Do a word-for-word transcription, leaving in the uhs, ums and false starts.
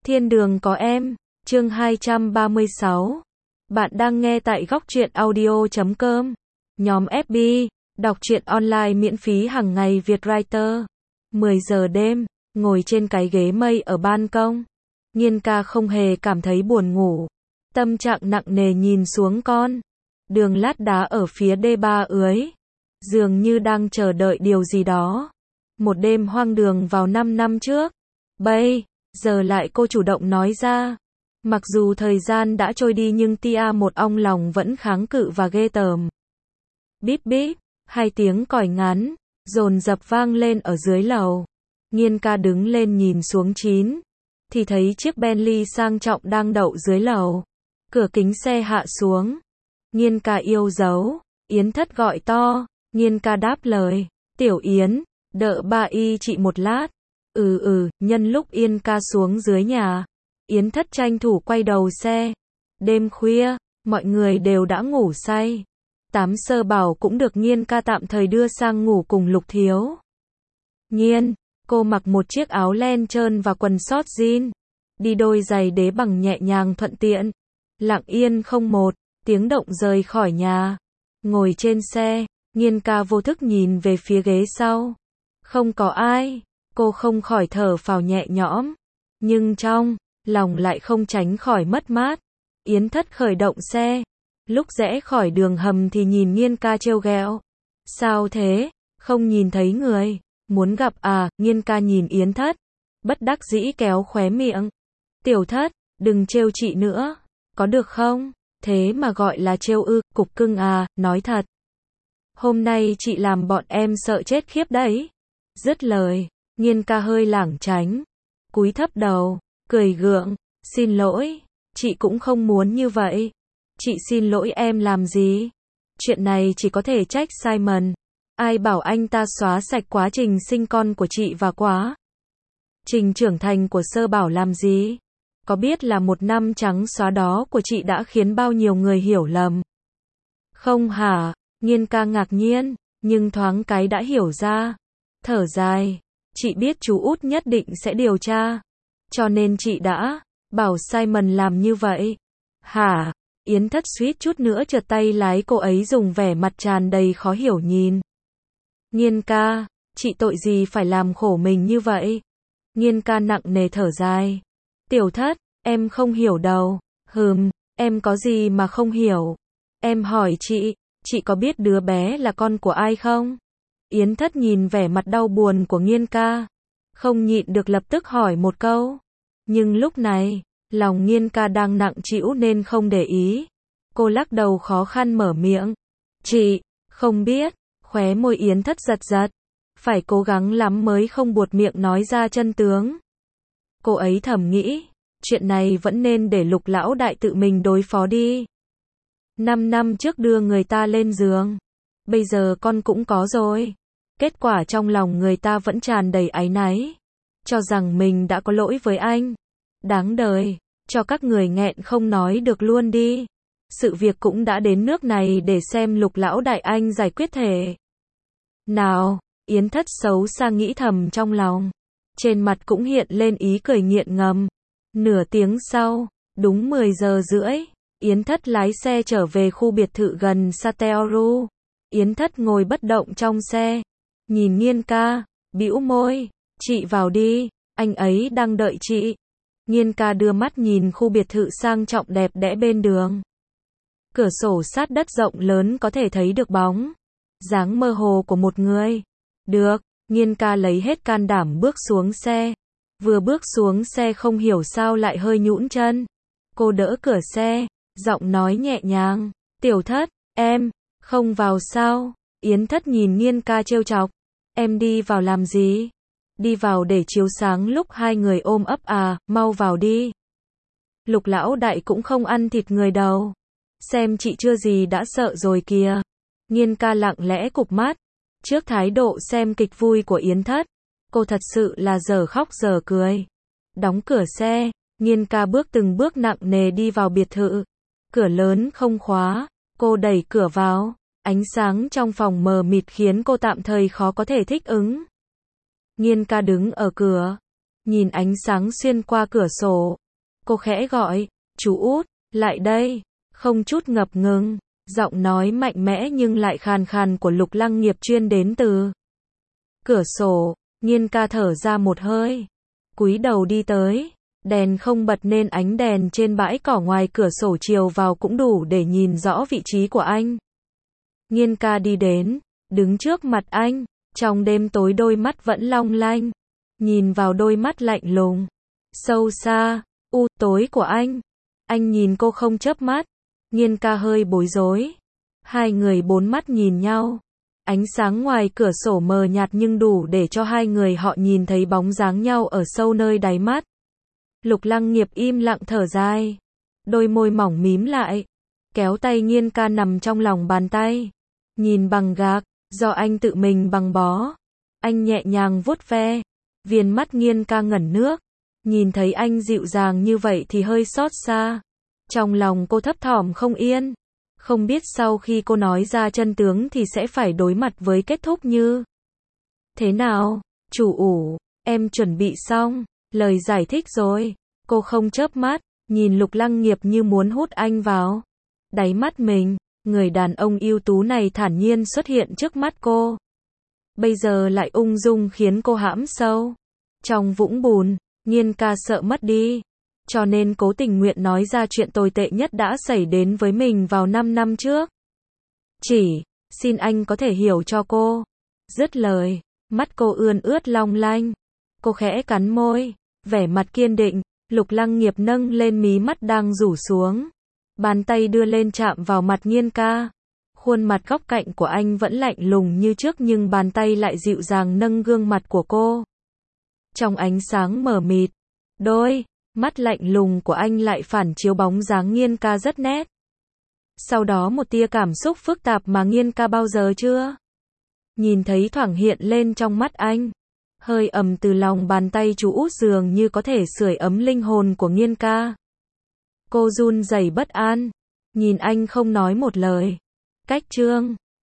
Thiên đường có em, chương hai trăm ba mươi sáu. Bạn đang nghe tại góc truyện audio chấm com. Nhóm ép bê, đọc truyện online miễn phí hàng ngày Việt Writer. mười giờ đêm, ngồi trên cái ghế mây ở ban công. Nhiên ca không hề cảm thấy buồn ngủ. Tâm trạng nặng nề nhìn xuống con. Đường lát đá ở phía đê ba ưới. Dường như đang chờ đợi điều gì đó. Một đêm hoang đường vào năm năm trước. Bây giờ lại cô chủ động nói ra. Mặc dù thời gian đã trôi đi nhưng tia một ong lòng vẫn kháng cự và ghê tởm. Bíp bíp, hai tiếng còi ngắn, dồn dập vang lên ở dưới lầu. Nhiên ca đứng lên nhìn xuống chín, thì thấy chiếc Bentley sang trọng đang đậu dưới lầu. Cửa kính xe hạ xuống. Nhiên ca yêu dấu, Yến Thất gọi to. Nhiên ca đáp lời, Tiểu Yến, đợi ba y chị một lát. Ừ ừ, nhân lúc Yên ca xuống dưới nhà, Yến Thất tranh thủ quay đầu xe. Đêm khuya, mọi người đều đã ngủ say. Tám Sơ Bảo cũng được Nhiên ca tạm thời đưa sang ngủ cùng Lục Thiếu. Nhiên, cô mặc một chiếc áo len trơn và quần sót jean, đi đôi giày đế bằng nhẹ nhàng thuận tiện. Lặng yên không một tiếng động rời khỏi nhà. Ngồi trên xe, Nhiên ca vô thức nhìn về phía ghế sau. Không có ai. Cô không khỏi thở phào nhẹ nhõm, nhưng trong lòng lại không tránh khỏi mất mát. Yến Thất khởi động xe, lúc rẽ khỏi đường hầm thì nhìn Nhiên ca trêu ghẹo. Sao thế, không nhìn thấy người, muốn gặp à? Nhiên ca nhìn Yến Thất, bất đắc dĩ kéo khóe miệng. Tiểu Thất, đừng trêu chị nữa, có được không? Thế mà gọi là trêu ư? Cục cưng à, nói thật. Hôm nay chị làm bọn em sợ chết khiếp đấy. Dứt lời, Nhiên ca hơi lảng tránh, cúi thấp đầu, cười gượng, xin lỗi, chị cũng không muốn như vậy. Chị xin lỗi em làm gì? Chuyện này chỉ có thể trách Simon. Ai bảo anh ta xóa sạch quá trình sinh con của chị và quá trình trưởng thành của Sơ Bảo làm gì? Có biết là một năm trắng xóa đó của chị đã khiến bao nhiêu người hiểu lầm? Không hả? Nhiên ca ngạc nhiên, nhưng thoáng cái đã hiểu ra. Thở dài. Chị biết chú út nhất định sẽ điều tra, cho nên chị đã bảo Simon làm như vậy. Hả? Yến Thất suýt chút nữa trượt tay lái, cô ấy dùng vẻ mặt tràn đầy khó hiểu nhìn. Nhiên ca, chị tội gì phải làm khổ mình như vậy? Nhiên ca nặng nề thở dài. Tiểu Thất, em không hiểu đâu. Hừm, em có gì mà không hiểu? Em hỏi chị, chị có biết đứa bé là con của ai không? Yến Thất nhìn vẻ mặt đau buồn của Nhiên ca, không nhịn được lập tức hỏi một câu. Nhưng lúc này, lòng Nhiên ca đang nặng trĩu nên không để ý. Cô lắc đầu khó khăn mở miệng. Chị, không biết. Khóe môi Yến Thất giật giật. Phải cố gắng lắm mới không buột miệng nói ra chân tướng. Cô ấy thầm nghĩ, chuyện này vẫn nên để Lục lão đại tự mình đối phó đi. Năm năm trước đưa người ta lên giường. Bây giờ con cũng có rồi. Kết quả trong lòng người ta vẫn tràn đầy áy náy, cho rằng mình đã có lỗi với anh. Đáng đời, cho các người nghẹn không nói được luôn đi. Sự việc cũng đã đến nước này để xem Lục lão đại anh giải quyết thể nào. Yến Thất xấu xa nghĩ thầm trong lòng. Trên mặt cũng hiện lên ý cười nghiện ngầm. Nửa tiếng sau, đúng mười giờ rưỡi, Yến Thất lái xe trở về khu biệt thự gần Sateoru. Yến Thất ngồi bất động trong xe, nhìn Nhiên ca, bĩu môi, chị vào đi, anh ấy đang đợi chị. Nhiên ca đưa mắt nhìn khu biệt thự sang trọng đẹp đẽ bên đường. Cửa sổ sát đất rộng lớn có thể thấy được bóng dáng mơ hồ của một người. Được, Nhiên ca lấy hết can đảm bước xuống xe. Vừa bước xuống xe không hiểu sao lại hơi nhũn chân. Cô đỡ cửa xe, giọng nói nhẹ nhàng, Tiểu Thất, em không vào sao? Yến Thất nhìn Nhiên ca trêu chọc. Em đi vào làm gì? Đi vào để chiếu sáng lúc hai người ôm ấp à, mau vào đi. Lục lão đại cũng không ăn thịt người đâu. Xem chị chưa gì đã sợ rồi kìa. Nhiên ca lặng lẽ cụp mắt. Trước thái độ xem kịch vui của Yến Thất, cô thật sự là giờ khóc giờ cười. Đóng cửa xe, Nhiên ca bước từng bước nặng nề đi vào biệt thự. Cửa lớn không khóa, cô đẩy cửa vào. Ánh sáng trong phòng mờ mịt khiến cô tạm thời khó có thể thích ứng. Nhiên ca đứng ở cửa, Nhìn ánh sáng xuyên qua cửa sổ, cô khẽ gọi, chú út, lại đây, không chút ngập ngừng, giọng nói mạnh mẽ nhưng lại khàn khàn của Lục Lăng Nghiệp chuyên đến từ cửa sổ. Nhiên ca thở ra một hơi, cúi đầu đi tới, đèn không bật nên ánh đèn trên bãi cỏ ngoài cửa sổ chiếu vào cũng đủ để nhìn rõ vị trí của anh. Nhiên ca đi đến, đứng trước mặt anh, trong đêm tối đôi mắt vẫn long lanh, nhìn vào đôi mắt lạnh lùng, sâu xa, u tối của anh. Anh nhìn cô không chớp mắt, Nhiên ca hơi bối rối. Hai người bốn mắt nhìn nhau. Ánh sáng ngoài cửa sổ mờ nhạt nhưng đủ để cho hai người họ nhìn thấy bóng dáng nhau ở sâu nơi đáy mắt. Lục Lăng Nghiệp im lặng thở dài, đôi môi mỏng mím lại, kéo tay Nhiên ca nằm trong lòng bàn tay, nhìn bằng gạc, do anh tự mình băng bó. Anh nhẹ nhàng vuốt ve, viền mắt Nhiên ca ngẩn nước, nhìn thấy anh dịu dàng như vậy thì hơi xót xa. Trong lòng cô thấp thỏm không yên, không biết sau khi cô nói ra chân tướng thì sẽ phải đối mặt với kết thúc như thế nào. Chủ ủ, em chuẩn bị xong, lời giải thích rồi. Cô không chớp mắt, nhìn Lục Lăng Nghiệp như muốn hút anh vào đáy mắt mình. Người đàn ông ưu tú này thản nhiên xuất hiện trước mắt cô, bây giờ lại ung dung khiến cô hãm sâu trong vũng bùn. Nhiên ca sợ mất đi, cho nên cố tình nguyện nói ra chuyện tồi tệ nhất đã xảy đến với mình vào năm năm trước. Chỉ, xin anh có thể hiểu cho cô. Dứt lời, mắt cô ươn ướt long lanh. Cô khẽ cắn môi, vẻ mặt kiên định. Lục Lăng Nghiệp nâng lên mí mắt đang rủ xuống, bàn tay đưa lên chạm vào mặt Nhiên ca. Khuôn mặt góc cạnh của anh vẫn lạnh lùng như trước nhưng bàn tay lại dịu dàng nâng gương mặt của cô. Trong ánh sáng mờ mịt, đôi mắt lạnh lùng của anh lại phản chiếu bóng dáng Nhiên ca rất nét. Sau đó một tia cảm xúc phức tạp mà Nhiên ca bao giờ chưa nhìn thấy thoảng hiện lên trong mắt anh. Hơi ẩm từ lòng bàn tay chú út dường như có thể sưởi ấm linh hồn của Nhiên ca. Cô run rẩy bất an, nhìn anh không nói một lời. Cách chương